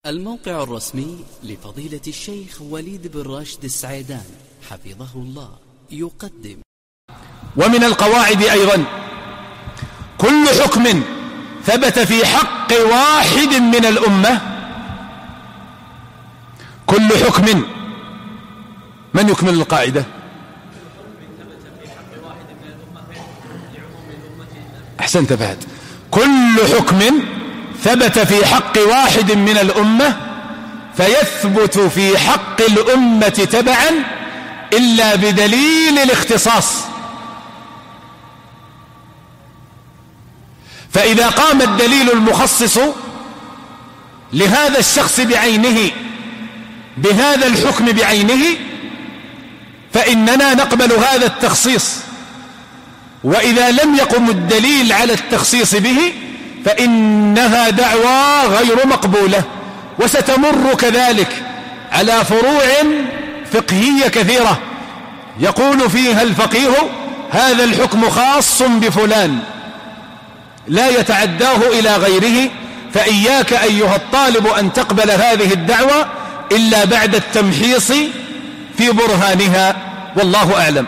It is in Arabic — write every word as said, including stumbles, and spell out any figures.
الموقع الرسمي لفضيلة الشيخ وليد بن راشد السعيدان حفظه الله يقدم. ومن القواعد أيضا كل حكم ثبت في حق واحد من الأمة، كل حكم، من يكمل القاعدة؟ أحسنت فهد. كل حكم ثبت في حق واحد من الأمة فيثبت في حق الأمة تبعا إلا بدليل الاختصاص. فإذا قام الدليل المخصص لهذا الشخص بعينه بهذا الحكم بعينه فإننا نقبل هذا التخصيص، وإذا لم يقم الدليل على التخصيص به فإنها دعوى غير مقبولة. وستمر كذلك على فروع فقهية كثيرة يقول فيها الفقيه هذا الحكم خاص بفلان لا يتعداه إلى غيره، فإياك أيها الطالب أن تقبل هذه الدعوة إلا بعد التمحيص في برهانها، والله أعلم.